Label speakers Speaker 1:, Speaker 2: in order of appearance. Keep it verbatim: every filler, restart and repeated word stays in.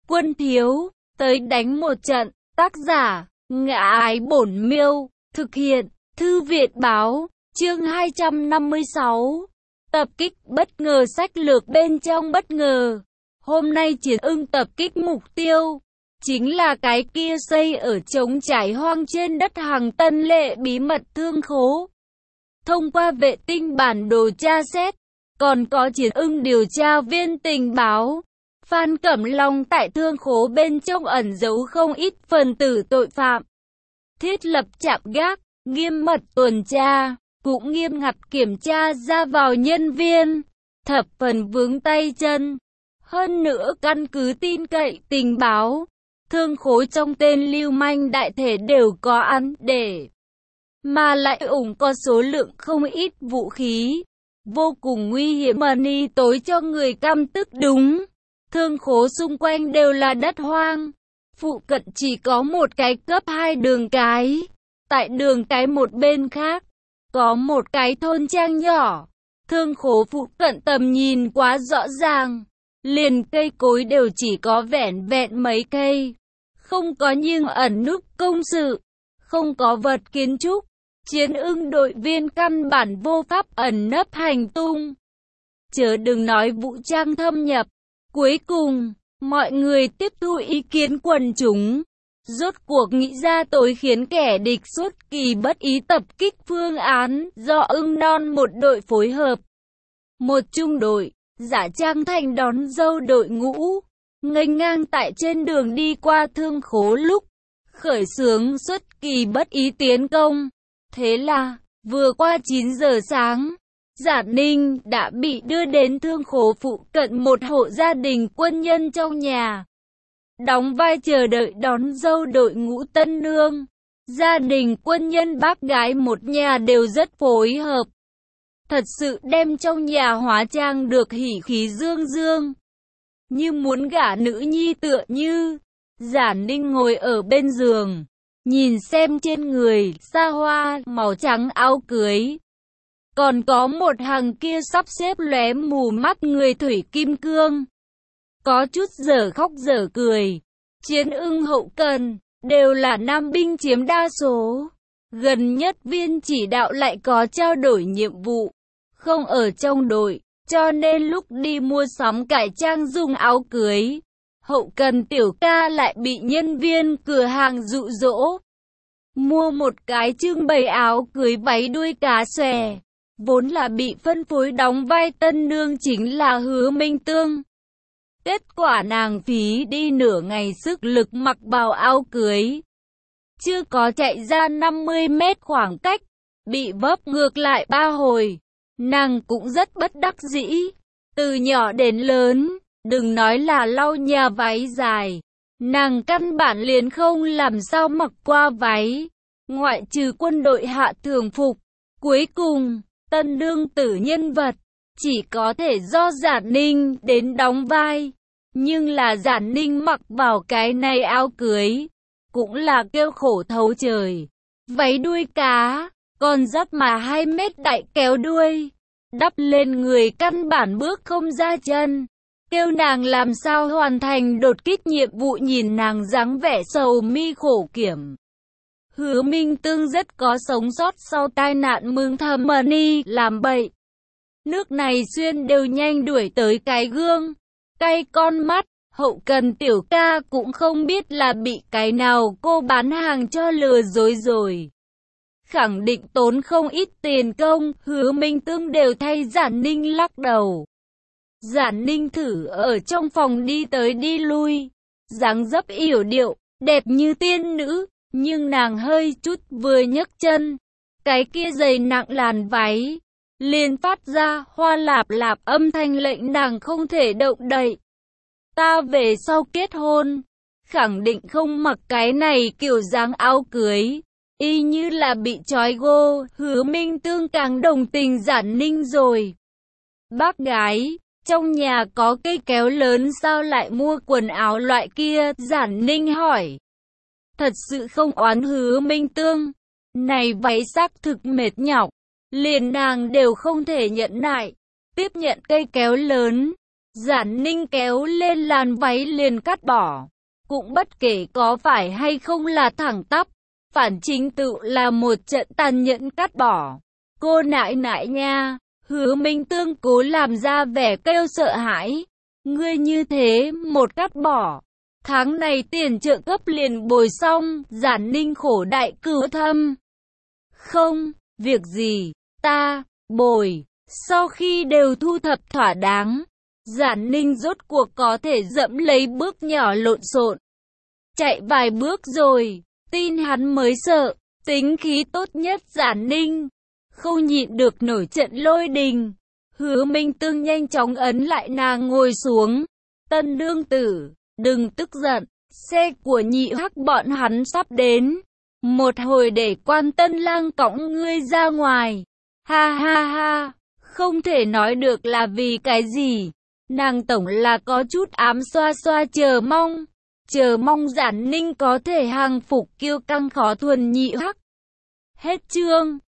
Speaker 1: quân thiếu, tới đánh một trận. Tác giả, Ngã Ái Bổn Miêu, thực hiện, Thư viện Báo, chương hai trăm năm mươi sáu. Tập kích bất ngờ, sách lược bên trong bất ngờ. Hôm nay Chiến Ưng tập kích mục tiêu chính là cái kia xây ở trống trải hoang trên đất Hằng Tân Lệ bí mật thương khố. Thông qua vệ tinh bản đồ tra xét, còn có Chiến Ưng điều tra viên tình báo, Phan Cẩm Long tại thương khố bên trong ẩn giấu không ít phần tử tội phạm. Thiết lập trạm gác, nghiêm mật tuần tra, cũng nghiêm ngặt kiểm tra ra vào nhân viên, thập phần vướng tay chân. Hơn nữa căn cứ tin cậy tình báo, thương khố trong tên lưu manh đại thể đều có ăn để, mà lại ủng có số lượng không ít vũ khí, vô cùng nguy hiểm mani tối cho người căm tức. Đúng, thương khố xung quanh đều là đất hoang, phụ cận chỉ có một cái cấp hai đường cái, tại đường cái một bên khác, có một cái thôn trang nhỏ, thương khố phụ cận tầm nhìn quá rõ ràng, liền cây cối đều chỉ có vẻn vẹn mấy cây, không có nhưng ẩn núp công sự, không có vật kiến trúc, Chiến Ưng đội viên căn bản vô pháp ẩn nấp hành tung. Chớ đừng nói vũ trang thâm nhập. Cuối cùng, mọi người tiếp thu ý kiến quần chúng, rốt cuộc nghĩ ra tối khiến kẻ địch xuất kỳ bất ý tập kích phương án do Ưng Non một đội phối hợp. Một trung đội, giả trang thành đón dâu đội ngũ, nghênh ngang tại trên đường đi qua thương khố lúc, khởi xướng xuất kỳ bất ý tiến công. Thế là, vừa qua chín giờ sáng, Giả Ninh đã bị đưa đến thương khố phụ cận một hộ gia đình quân nhân trong nhà, đóng vai chờ đợi đón dâu đội ngũ tân nương. Gia đình quân nhân bác gái một nhà đều rất phối hợp, thật sự đem trong nhà hóa trang được hỉ khí dương dương, như muốn gả nữ nhi tựa như. Giả Ninh ngồi ở bên giường, nhìn xem trên người xa hoa màu trắng áo cưới, còn có một hàng kia sắp xếp lóe mù mắt người thủy kim cương, có chút dở khóc dở cười. Chiến Ưng hậu cần đều là nam binh chiếm đa số, gần nhất viên chỉ đạo lại có trao đổi nhiệm vụ, không ở trong đội, cho nên lúc đi mua sắm cải trang dùng áo cưới, hậu cần tiểu ca lại bị nhân viên cửa hàng dụ dỗ mua một cái trưng bày áo cưới váy đuôi cá xòe. Vốn là bị phân phối đóng vai tân nương chính là Hứa Minh Tương. Kết quả nàng phí đi nửa ngày sức lực mặc bào áo cưới, chưa có chạy ra năm mươi mét khoảng cách, bị vấp ngược lại ba hồi. Nàng cũng rất bất đắc dĩ, từ nhỏ đến lớn, đừng nói là lau nhà váy dài, nàng căn bản liền không làm sao mặc qua váy, ngoại trừ quân đội hạ thường phục. Cuối cùng, tân đương tử nhân vật chỉ có thể do Giả Ninh đến đóng vai, nhưng là Giả Ninh mặc vào cái này áo cưới cũng là kêu khổ thấu trời. Váy đuôi cá, còn dắt mà hai mét đại kéo đuôi, đắp lên người căn bản bước không ra chân, kêu nàng làm sao hoàn thành đột kích nhiệm vụ. Nhìn nàng dáng vẻ sầu mi khổ kiểm, Hứa Minh Tương rất có sống sót sau tai nạn mừng thầm mani làm bậy. Nước này xuyên đều nhanh đuổi tới cái gương, cay con mắt. Hậu cần tiểu ca cũng không biết là bị cái nào cô bán hàng cho lừa dối rồi, khẳng định tốn không ít tiền công. Hứa Minh Tương đều thay Giả Ninh lắc đầu. Giả Ninh thử ở trong phòng đi tới đi lui, dáng dấp yểu điệu, đẹp như tiên nữ. Nhưng nàng hơi chút vừa nhấc chân, cái kia giày nặng làn váy liền phát ra hoa lạp lạp âm thanh lệnh nàng không thể động đậy. Ta về sau kết hôn, khẳng định không mặc cái này kiểu dáng áo cưới, y như là bị trói gô. Hứa Minh Tương càng đồng tình Giả Ninh rồi. Bác gái, trong nhà có cây kéo lớn sao lại mua quần áo loại kia? Giả Ninh hỏi. Thật sự không oán Hứa Minh Tương, này váy xác thực mệt nhọc, liền nàng đều không thể nhận nại, tiếp nhận cây kéo lớn, Giản Ninh kéo lên làn váy liền cắt bỏ. Cũng bất kể có phải hay không là thẳng tắp, phản chính tự là một trận tàn nhẫn cắt bỏ. Cô nại nại nha, Hứa Minh Tương cố làm ra vẻ kêu sợ hãi. Ngươi như thế, một cắt bỏ. Tháng này tiền trợ cấp liền bồi xong, Giản Ninh khổ đại cửu thâm. Không, việc gì, ta, bồi. Sau khi đều thu thập thỏa đáng, Giản Ninh rốt cuộc có thể dẫm lấy bước nhỏ lộn xộn. Chạy vài bước rồi, tin hắn mới sợ, tính khí tốt nhất Giản Ninh. Không nhịn được nổi trận lôi đình. Hứa Minh Tương nhanh chóng ấn lại nàng ngồi xuống. Tân đương tử, đừng tức giận, xe của nhị hắc bọn hắn sắp đến. Một hồi để Quan Tân Lang cõng ngươi ra ngoài. Ha ha ha, không thể nói được là vì cái gì. Nàng tổng là có chút ám xoa xoa chờ mong. Chờ mong Giản Ninh có thể hàng phục kiêu căng khó thuần nhị hắc. Hết chương.